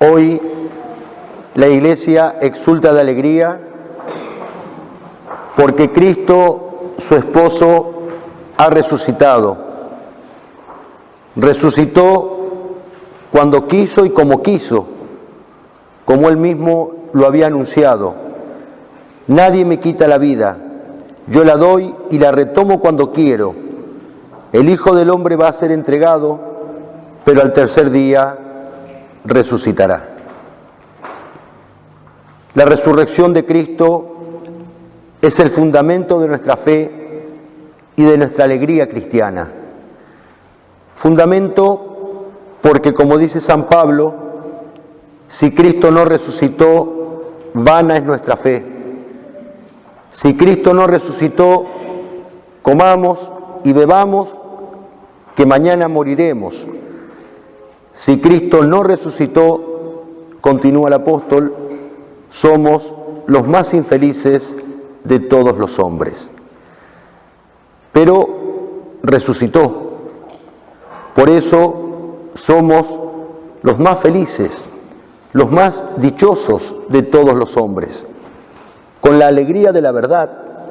Hoy la Iglesia exulta de alegría porque Cristo, su esposo, ha resucitado. Resucitó cuando quiso y como quiso, como Él mismo lo había anunciado. Nadie me quita la vida, yo la doy y la retomo cuando quiero. El Hijo del Hombre va a ser entregado, pero al tercer día resucitará. La resurrección de Cristo es el fundamento de nuestra fe y de nuestra alegría cristiana. Fundamento porque, como dice San Pablo, si Cristo no resucitó, vana es nuestra fe. Si Cristo no resucitó, comamos y bebamos, que mañana moriremos. Si Cristo no resucitó, continúa el apóstol, somos los más infelices de todos los hombres. Pero resucitó. Por eso somos los más felices, los más dichosos de todos los hombres. Con la alegría de la verdad,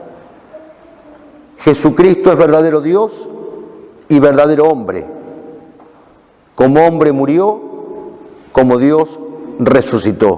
Jesucristo es verdadero Dios y verdadero hombre. Como hombre murió, como Dios resucitó.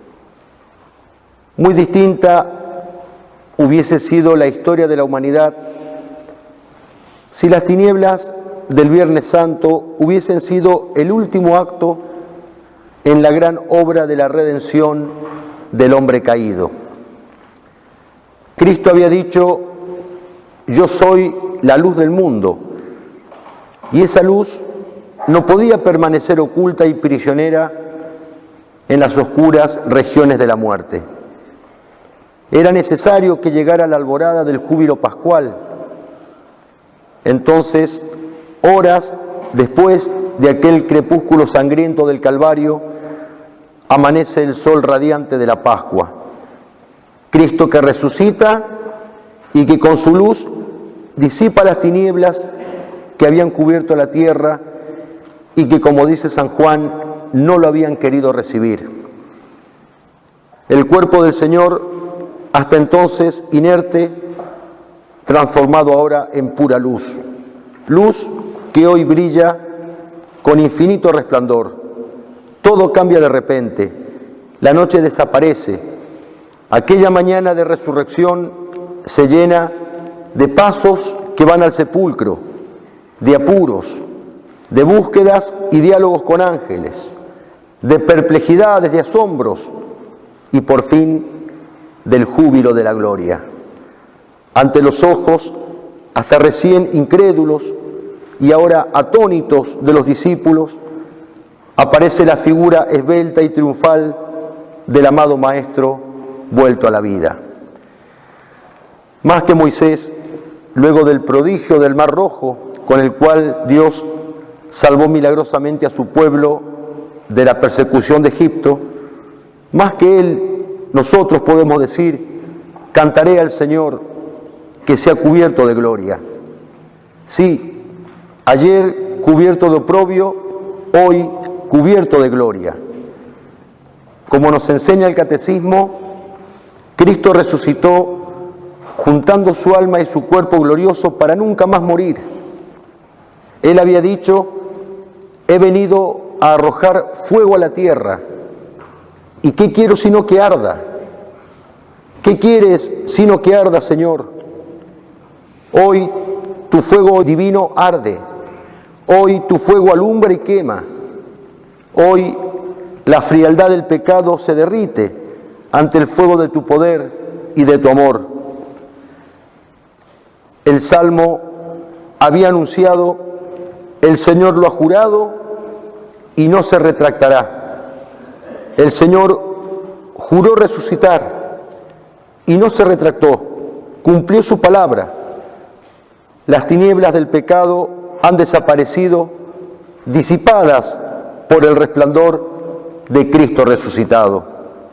Muy distinta hubiese sido la historia de la humanidad si las tinieblas del Viernes Santo hubiesen sido el último acto en la gran obra de la redención del hombre caído. Cristo había dicho: yo soy la luz del mundo, y esa luz no podía permanecer oculta y prisionera en las oscuras regiones de la muerte. Era necesario que llegara la alborada del júbilo pascual. Entonces, horas después de aquel crepúsculo sangriento del Calvario, amanece el sol radiante de la Pascua. Cristo que resucita y que con su luz disipa las tinieblas que habían cubierto la tierra y que, como dice San Juan, no lo habían querido recibir. El cuerpo del Señor, hasta entonces inerte, transformado ahora en pura luz. Luz que hoy brilla con infinito resplandor. Todo cambia de repente. La noche desaparece. Aquella mañana de resurrección se llena de pasos que van al sepulcro, de apuros, de búsquedas y diálogos con ángeles, de perplejidades, de asombros y por fin del júbilo de la gloria. Ante los ojos, hasta recién incrédulos y ahora atónitos de los discípulos, aparece la figura esbelta y triunfal del amado Maestro vuelto a la vida. Más que Moisés, luego del prodigio del Mar Rojo, con el cual Dios salvó milagrosamente a su pueblo de la persecución de Egipto, más que Él, nosotros podemos decir: cantaré al Señor que sea cubierto de gloria. Sí, ayer cubierto de oprobio, hoy cubierto de gloria. Como nos enseña el Catecismo, Cristo resucitó juntando su alma y su cuerpo glorioso para nunca más morir. Él había dicho: he venido a arrojar fuego a la tierra. ¿Y qué quiero sino que arda? ¿Qué quieres sino que arda, Señor? Hoy tu fuego divino arde. Hoy tu fuego alumbra y quema. Hoy la frialdad del pecado se derrite ante el fuego de tu poder y de tu amor. El Salmo había anunciado: el Señor lo ha jurado y no se retractará. El Señor juró resucitar y no se retractó, cumplió su palabra. Las tinieblas del pecado han desaparecido, disipadas por el resplandor de Cristo resucitado.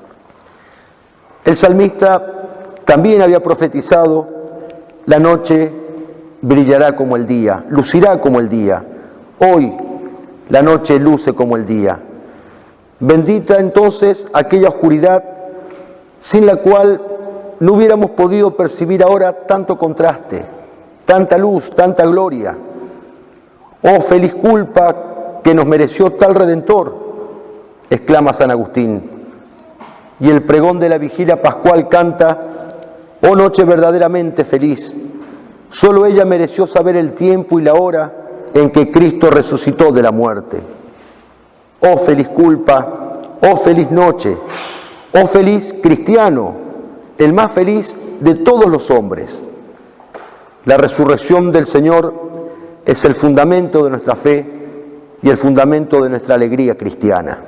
El salmista también había profetizado: la noche brillará como el día, lucirá como el día. Hoy la noche luce como el día. Bendita entonces aquella oscuridad sin la cual no hubiéramos podido percibir ahora tanto contraste, tanta luz, tanta gloria. Oh, feliz culpa que nos mereció tal Redentor, exclama San Agustín. Y el pregón de la vigilia pascual canta: oh noche verdaderamente feliz, solo ella mereció saber el tiempo y la hora en que Cristo resucitó de la muerte. Oh feliz culpa, oh feliz noche, oh feliz cristiano, el más feliz de todos los hombres. La resurrección del Señor es el fundamento de nuestra fe y el fundamento de nuestra alegría cristiana.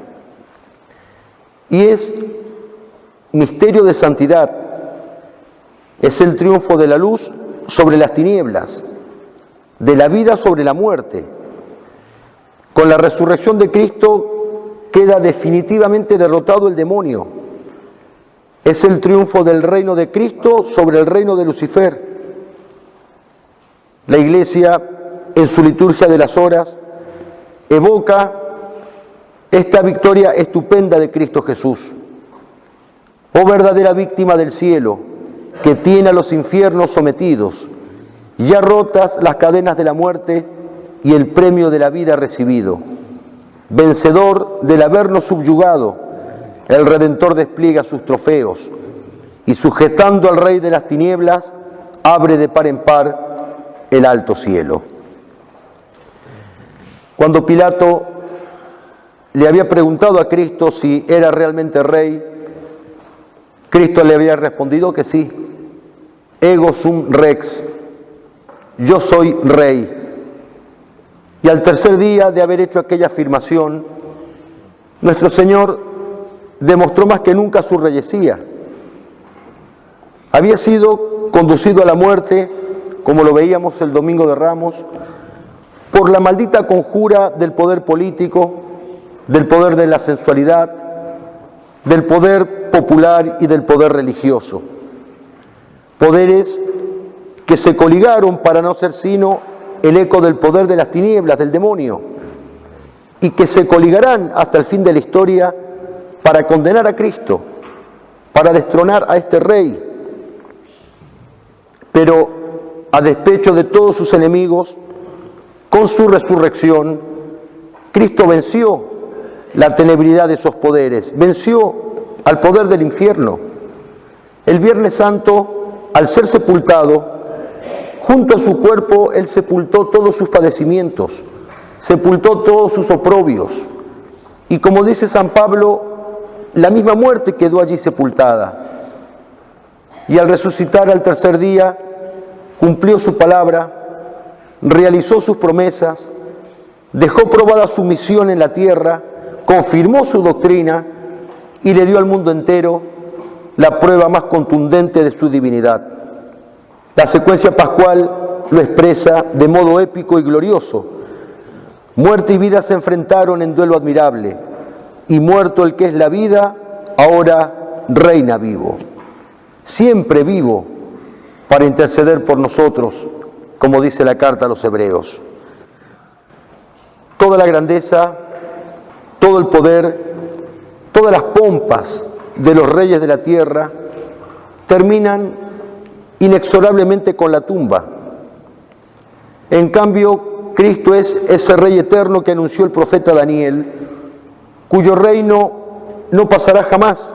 Y es misterio de santidad, es el triunfo de la luz sobre las tinieblas, de la vida sobre la muerte. Con la resurrección de Cristo queda definitivamente derrotado el demonio. Es el triunfo del reino de Cristo sobre el reino de Lucifer. La Iglesia, en su liturgia de las horas, evoca esta victoria estupenda de Cristo Jesús. Oh verdadera víctima del cielo, que tiene a los infiernos sometidos, ya rotas las cadenas de la muerte y el premio de la vida recibido. Vencedor del habernos subyugado, el Redentor despliega sus trofeos y sujetando al Rey de las tinieblas, abre de par en par el alto cielo. Cuando Pilato le había preguntado a Cristo si era realmente rey, Cristo le había respondido que sí. Ego sum rex, yo soy rey. Y al tercer día de haber hecho aquella afirmación, nuestro Señor demostró más que nunca su reyesía. Había sido conducido a la muerte, como lo veíamos el Domingo de Ramos, por la maldita conjura del poder político, del poder de la sensualidad, del poder popular y del poder religioso. Poderes que se coligaron para no ser sino el eco del poder de las tinieblas, del demonio, y que se coligarán hasta el fin de la historia para condenar a Cristo, para destronar a este Rey. Pero a despecho de todos sus enemigos, con su resurrección, Cristo venció la tenebridad de esos poderes, venció al poder del infierno. El Viernes Santo, al ser sepultado, junto a su cuerpo, Él sepultó todos sus padecimientos, sepultó todos sus oprobios. Y como dice San Pablo, la misma muerte quedó allí sepultada. Y al resucitar al tercer día, cumplió su palabra, realizó sus promesas, dejó probada su misión en la tierra, confirmó su doctrina y le dio al mundo entero la prueba más contundente de su divinidad. La secuencia pascual lo expresa de modo épico y glorioso. Muerte y vida se enfrentaron en duelo admirable, y muerto el que es la vida, ahora reina vivo. Siempre vivo para interceder por nosotros, como dice la carta a los Hebreos. Toda la grandeza, todo el poder, todas las pompas de los reyes de la tierra terminan inexorablemente con la tumba. En cambio, Cristo es ese Rey eterno que anunció el profeta Daniel, cuyo reino no pasará jamás.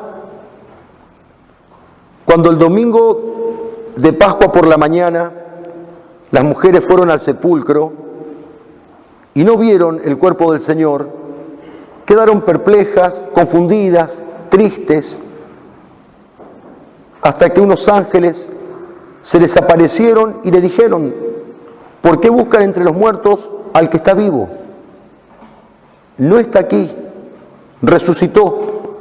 Cuando el domingo de Pascua por la mañana, las mujeres fueron al sepulcro y no vieron el cuerpo del Señor, quedaron perplejas, confundidas, tristes, hasta que unos ángeles se les aparecieron y le dijeron: ¿por qué buscan entre los muertos al que está vivo? No está aquí, resucitó.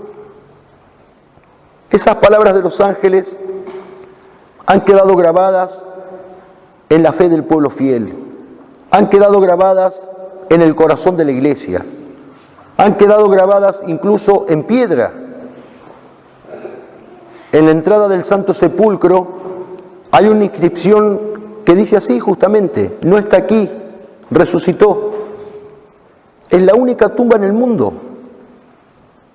Esas palabras de los ángeles han quedado grabadas en la fe del pueblo fiel, han quedado grabadas en el corazón de la Iglesia, han quedado grabadas incluso en piedra. En la entrada del Santo Sepulcro hay una inscripción que dice así justamente: no está aquí, resucitó. Es la única tumba en el mundo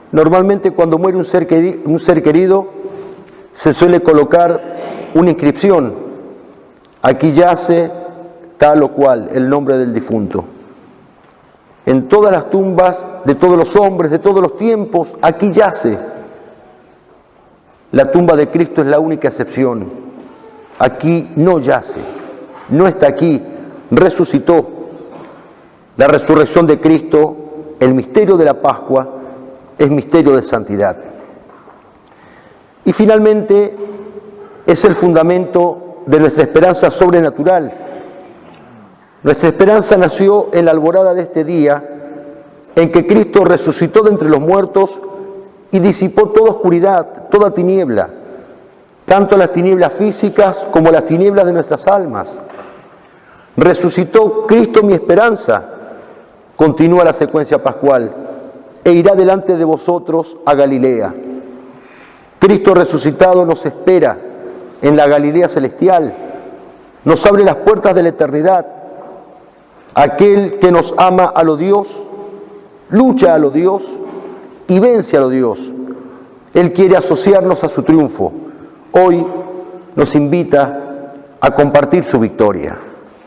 Normalmente cuando muere un ser querido se suele colocar una inscripción. Aquí yace tal o cual, el nombre del difunto. En todas las tumbas de todos los hombres, de todos los tiempos, aquí yace. La tumba de Cristo es la única excepción. Aquí no yace, no está aquí, resucitó. La resurrección de Cristo, el misterio de la Pascua, es misterio de santidad. Y finalmente es el fundamento de nuestra esperanza sobrenatural. Nuestra esperanza nació en la alborada de este día en que Cristo resucitó de entre los muertos y disipó toda oscuridad, toda tiniebla, tanto las tinieblas físicas como las tinieblas de nuestras almas. Resucitó Cristo mi esperanza, continúa la secuencia pascual, e irá delante de vosotros a Galilea. Cristo resucitado nos espera en la Galilea celestial, nos abre las puertas de la eternidad. Aquel que nos ama a lo Dios, lucha a lo Dios y vence a lo Dios. Él quiere asociarnos a su triunfo. Hoy nos invita a compartir su victoria.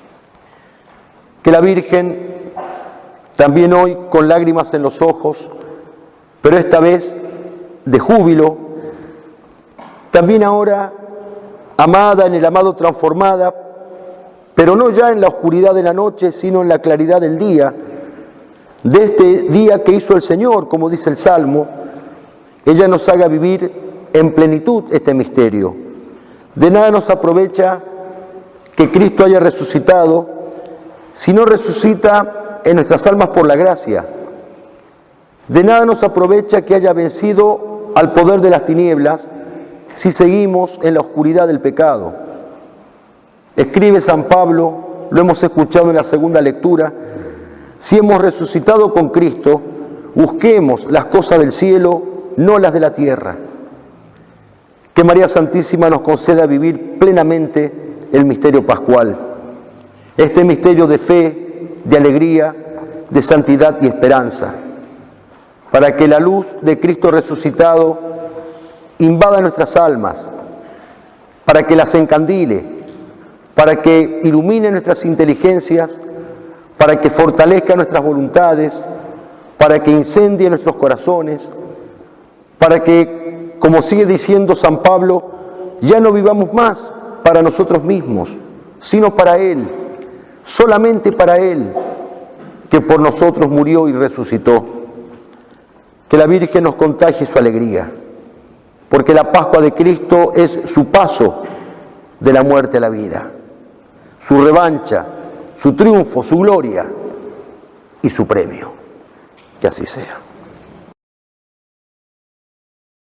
Que la Virgen, también hoy con lágrimas en los ojos, pero esta vez de júbilo, también ahora amada, en el amado transformada, pero no ya en la oscuridad de la noche, sino en la claridad del día, de este día que hizo el Señor, como dice el Salmo, ella nos haga vivir en plenitud este misterio. De nada nos aprovecha que Cristo haya resucitado, si no resucita en nuestras almas por la gracia. De nada nos aprovecha que haya vencido al poder de las tinieblas, si seguimos en la oscuridad del pecado. Escribe San Pablo, lo hemos escuchado en la segunda lectura, si hemos resucitado con Cristo, busquemos las cosas del cielo, no las de la tierra. Que María Santísima nos conceda vivir plenamente el misterio pascual, este misterio de fe, de alegría, de santidad y esperanza, para que la luz de Cristo resucitado invada nuestras almas, para que las encandile, para que ilumine nuestras inteligencias, para que fortalezca nuestras voluntades, para que incendie nuestros corazones, para que, como sigue diciendo San Pablo, ya no vivamos más para nosotros mismos, sino para Él, solamente para Él, que por nosotros murió y resucitó. Que la Virgen nos contagie su alegría, porque la Pascua de Cristo es su paso de la muerte a la vida, su revancha, su triunfo, su gloria y su premio. Que así sea.